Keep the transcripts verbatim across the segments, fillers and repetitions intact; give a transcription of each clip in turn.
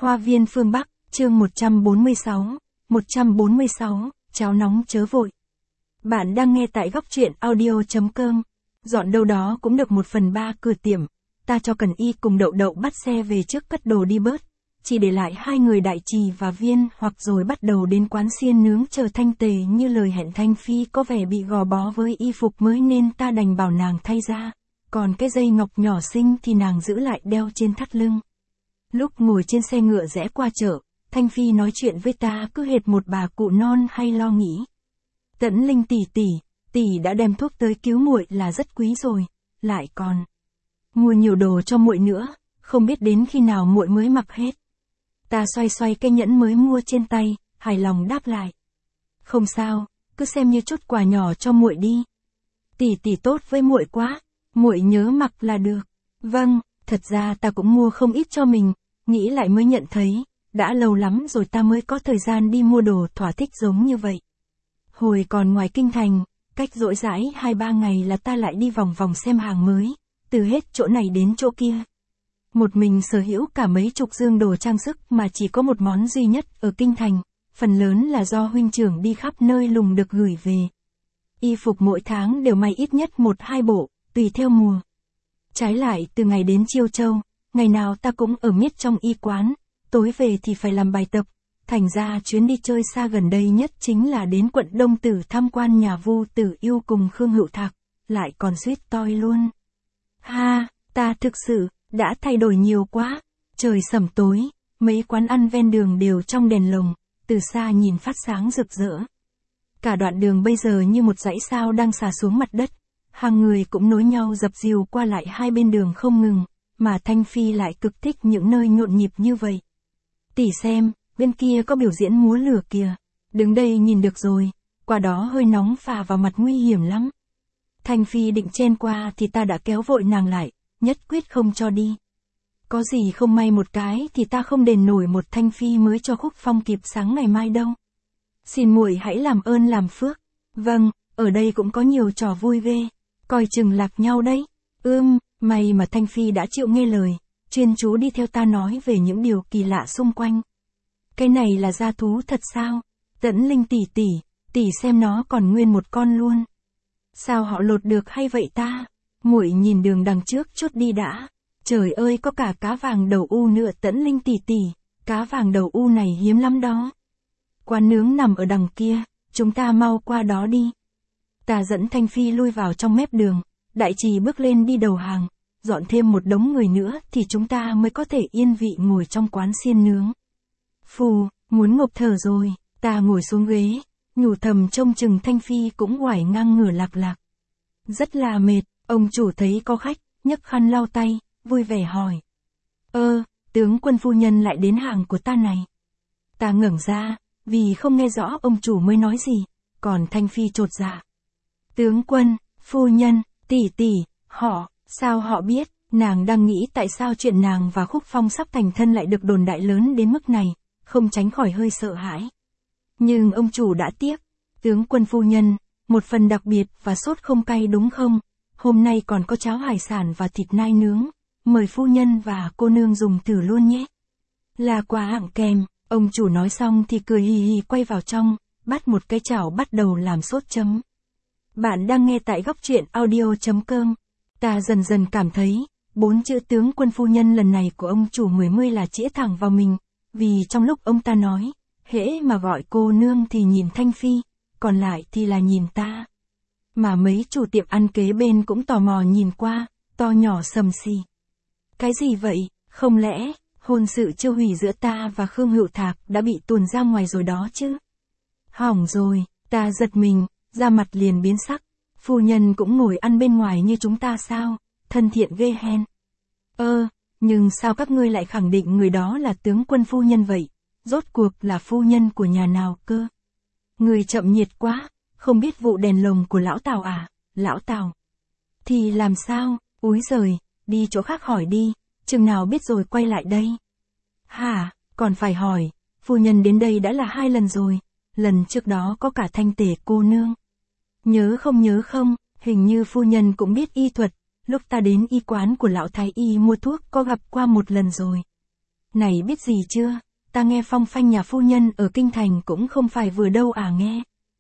Hoa viên phương Bắc, chương một trăm bốn mươi sáu, một trăm bốn mươi sáu, cháo nóng chớ vội. Bạn đang nghe tại góc truyện audio.com. Dọn đâu đó cũng được một phần ba cửa tiệm. Ta cho Cần Y cùng Đậu Đậu bắt xe về trước cất đồ đi bớt. Chỉ để lại hai người Đại Trì và Viên hoặc rồi bắt đầu đến quán xiên nướng chờ Thanh Tề như lời hẹn. Thanh Phi có vẻ bị gò bó với y phục mới nên ta đành bảo nàng thay ra. Còn cái dây ngọc nhỏ xinh thì nàng giữ lại đeo trên thắt lưng. Lúc ngồi trên xe ngựa rẽ qua chợ, Thanh Phi nói chuyện với ta cứ hệt một bà cụ non hay lo nghĩ. Tẫn Linh tỷ tỷ, tỷ đã đem thuốc tới cứu muội là rất quý rồi, lại còn mua nhiều đồ cho muội nữa, không biết đến khi nào muội mới mặc hết. Ta xoay xoay cây nhẫn mới mua trên tay, hài lòng đáp lại. Không sao, cứ xem như chút quà nhỏ cho muội đi. Tỷ tỷ tốt với muội quá, muội nhớ mặc là được. Vâng, thật ra ta cũng mua không ít cho mình, nghĩ lại mới nhận thấy, đã lâu lắm rồi ta mới có thời gian đi mua đồ thỏa thích giống như vậy. Hồi còn ngoài kinh thành, cách rỗi rãi hai ba ngày là ta lại đi vòng vòng xem hàng mới, từ hết chỗ này đến chỗ kia. Một mình sở hữu cả mấy chục dương đồ trang sức mà chỉ có một món duy nhất ở kinh thành, phần lớn là do huynh trưởng đi khắp nơi lùng được gửi về. Y phục mỗi tháng đều may ít nhất một hai bộ, tùy theo mùa. Trái lại từ ngày đến Chiêu Châu, ngày nào ta cũng ở miết trong y quán, tối về thì phải làm bài tập, thành ra chuyến đi chơi xa gần đây nhất chính là đến quận Đông Tử tham quan nhà Vu Tử Yêu cùng Khương Hữu Thạc, lại còn suýt toi luôn. Ha, ta thực sự đã thay đổi nhiều quá, trời sẩm tối, mấy quán ăn ven đường đều trong đèn lồng, từ xa nhìn phát sáng rực rỡ. Cả đoạn đường bây giờ như một dãy sao đang xà xuống mặt đất, hàng người cũng nối nhau dập dìu qua lại hai bên đường không ngừng, mà Thanh Phi lại cực thích những nơi nhộn nhịp như vậy. Tỷ xem, bên kia có biểu diễn múa lửa kìa, đứng đây nhìn được rồi, qua đó hơi nóng phả vào mặt nguy hiểm lắm. Thanh Phi định chen qua thì ta đã kéo vội nàng lại, nhất quyết không cho đi. Có gì không may một cái thì ta không đền nổi một Thanh Phi mới cho Khúc Phong kịp sáng ngày mai đâu. Xin muội hãy làm ơn làm phước. Vâng, ở đây cũng có nhiều trò vui ghê, coi chừng lạc nhau đấy. Ưm, may mà Thanh Phi đã chịu nghe lời, chuyên chú đi theo ta nói về những điều kỳ lạ xung quanh. Cái này là gia thú thật sao? Tẫn Linh tỷ tỷ, tỷ xem nó còn nguyên một con luôn. Sao họ lột được hay vậy ta? Muội nhìn đường đằng trước chút đi đã. Trời ơi, có cả cá vàng đầu u nữa. Tẫn Linh tỷ tỷ, cá vàng đầu u này hiếm lắm đó. Quán nướng nằm ở đằng kia, chúng ta mau qua đó đi. Ta dẫn Thanh Phi lui vào trong mép đường, Đại Trì bước lên đi đầu hàng, dọn thêm một đống người nữa thì chúng ta mới có thể yên vị ngồi trong quán xiên nướng. Phù, muốn ngộp thở rồi, ta ngồi xuống ghế, nhủ thầm trông chừng Thanh Phi cũng oải ngang ngửa lạc lạc. Rất là mệt, ông chủ thấy có khách, nhấc khăn lau tay, vui vẻ hỏi. Ơ, tướng quân phu nhân lại đến hàng của ta này. Ta ngẩng ra, vì không nghe rõ ông chủ mới nói gì, còn Thanh Phi chột dạ. Tướng quân, phu nhân, tỷ tỷ, họ, sao họ biết? Nàng đang nghĩ tại sao chuyện nàng và Khúc Phong sắp thành thân lại được đồn đại lớn đến mức này, không tránh khỏi hơi sợ hãi. Nhưng ông chủ đã tiếp, tướng quân phu nhân, một phần đặc biệt và sốt không cay đúng không? Hôm nay còn có cháo hải sản và thịt nai nướng, mời phu nhân và cô nương dùng thử luôn nhé. Là quà hạng kèm, ông chủ nói xong thì cười hì hì quay vào trong, bắt một cái chảo bắt đầu làm sốt chấm. Bạn đang nghe tại góc truyện audio.com. Ta dần dần cảm thấy, bốn chữ tướng quân phu nhân lần này của ông chủ mười mươi là chĩa thẳng vào mình, vì trong lúc ông ta nói, hễ mà gọi cô nương thì nhìn Thanh Phi, còn lại thì là nhìn ta. Mà mấy chủ tiệm ăn kế bên cũng tò mò nhìn qua, to nhỏ sầm xì. Cái gì vậy, không lẽ, hôn sự chưa hủy giữa ta và Khương Hữu Thạc đã bị tuồn ra ngoài rồi đó chứ? Hỏng rồi, ta giật mình, da mặt liền biến sắc. Phu nhân cũng ngồi ăn bên ngoài như chúng ta sao, thân thiện ghê hen. Ơ, nhưng sao các ngươi lại khẳng định người đó là tướng quân phu nhân vậy? Rốt cuộc là phu nhân của nhà nào cơ? Người chậm nhiệt quá, không biết vụ đèn lồng của lão Tào à? Lão Tào? Thì làm sao, úi giời, đi chỗ khác hỏi đi, chừng nào biết rồi quay lại đây. Hả, còn phải hỏi, phu nhân đến đây đã là hai lần rồi, lần trước đó có cả Thanh Tề cô nương. Nhớ không nhớ không, hình như phu nhân cũng biết y thuật, lúc ta đến y quán của lão thái y mua thuốc có gặp qua một lần rồi. Này biết gì chưa, ta nghe phong phanh nhà phu nhân ở kinh thành cũng không phải vừa đâu à nghe.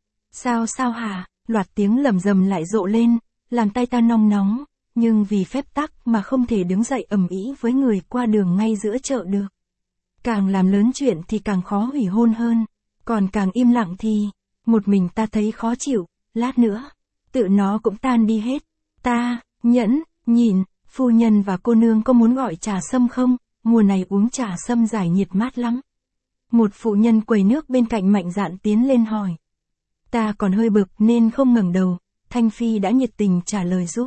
Sao sao hả, loạt tiếng lầm rầm lại rộ lên, làm tay ta nong nóng, nhưng vì phép tắc mà không thể đứng dậy ầm ĩ với người qua đường ngay giữa chợ được. Càng làm lớn chuyện thì càng khó hủy hôn hơn, còn càng im lặng thì, một mình ta thấy khó chịu, lát nữa, tự nó cũng tan đi hết. Ta, nhẫn, nhìn, phu nhân và cô nương có muốn gọi trà sâm không, mùa này uống trà sâm giải nhiệt mát lắm. Một phụ nhân quầy nước bên cạnh mạnh dạn tiến lên hỏi. Ta còn hơi bực nên không ngẩng đầu, Thanh Phi đã nhiệt tình trả lời giúp.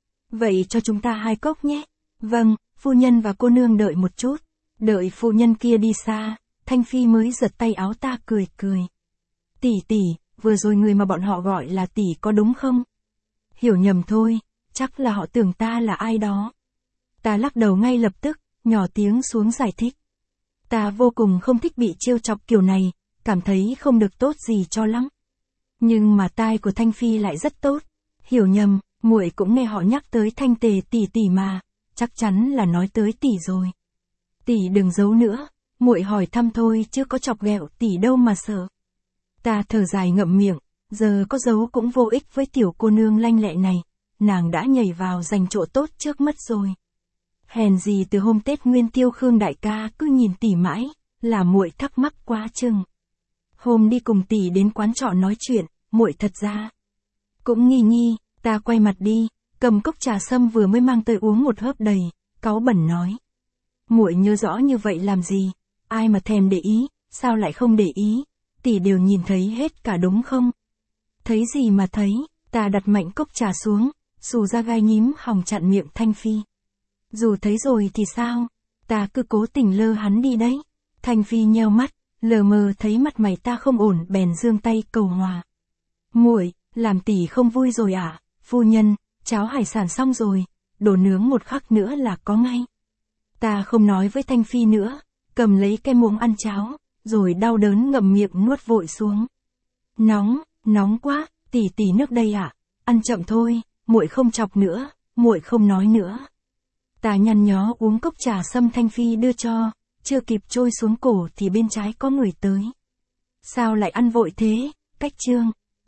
Vậy cho chúng ta hai cốc nhé. Vâng, phu nhân và cô nương đợi một chút. Đợi phu nhân kia đi xa, Thanh Phi mới giật tay áo ta cười cười. Tỷ tỷ, vừa rồi người mà bọn họ gọi là tỷ có đúng không? Hiểu nhầm thôi, chắc là họ tưởng ta là ai đó. Ta lắc đầu ngay lập tức, nhỏ tiếng xuống giải thích. Ta vô cùng không thích bị trêu chọc kiểu này, cảm thấy không được tốt gì cho lắm. Nhưng mà tai của Thanh Phi lại rất tốt. Hiểu nhầm, muội cũng nghe họ nhắc tới Thanh Tề tỷ tỷ mà, chắc chắn là nói tới tỷ rồi. Tỷ đừng giấu nữa, muội hỏi thăm thôi chứ có chọc ghẹo tỷ đâu mà sợ. Ta thở dài ngậm miệng, giờ có giấu cũng vô ích với tiểu cô nương lanh lẹ này, nàng đã nhảy vào giành chỗ tốt trước mất rồi. Hèn gì từ hôm Tết Nguyên Tiêu Khương đại ca cứ nhìn tỷ mãi, là muội thắc mắc quá chừng. Hôm đi cùng tỷ đến quán trọ nói chuyện, muội thật ra cũng nghi nghi, ta quay mặt đi, cầm cốc trà sâm vừa mới mang tới uống một hớp đầy, cáu bẩn nói. Muội nhớ rõ như vậy làm gì, ai mà thèm để ý, sao lại không để ý, tỷ đều nhìn thấy hết cả đúng không? Thấy gì mà thấy, ta đặt mạnh cốc trà xuống, xù ra gai nhím hòng chặn miệng Thanh Phi. Dù thấy rồi thì sao, ta cứ cố tình lơ hắn đi đấy. Thanh Phi nheo mắt, lờ mờ thấy mặt mày ta không ổn bèn giương tay cầu hòa. Muội, làm tỷ không vui rồi à, phu nhân, cháo hải sản xong rồi, đồ nướng một khắc nữa là có ngay. Ta không nói với Thanh Phi nữa, cầm lấy cái muỗng ăn cháo, rồi đau đớn ngậm miệng nuốt vội xuống. Nóng, nóng quá, tỷ tỷ nước đây ạ, à? Ăn chậm thôi, muội không chọc nữa, muội không nói nữa. Ta nhăn nhó uống cốc trà sâm Thanh Phi đưa cho, chưa kịp trôi xuống cổ thì bên trái có người tới. Sao lại ăn vội thế, Cách Trương?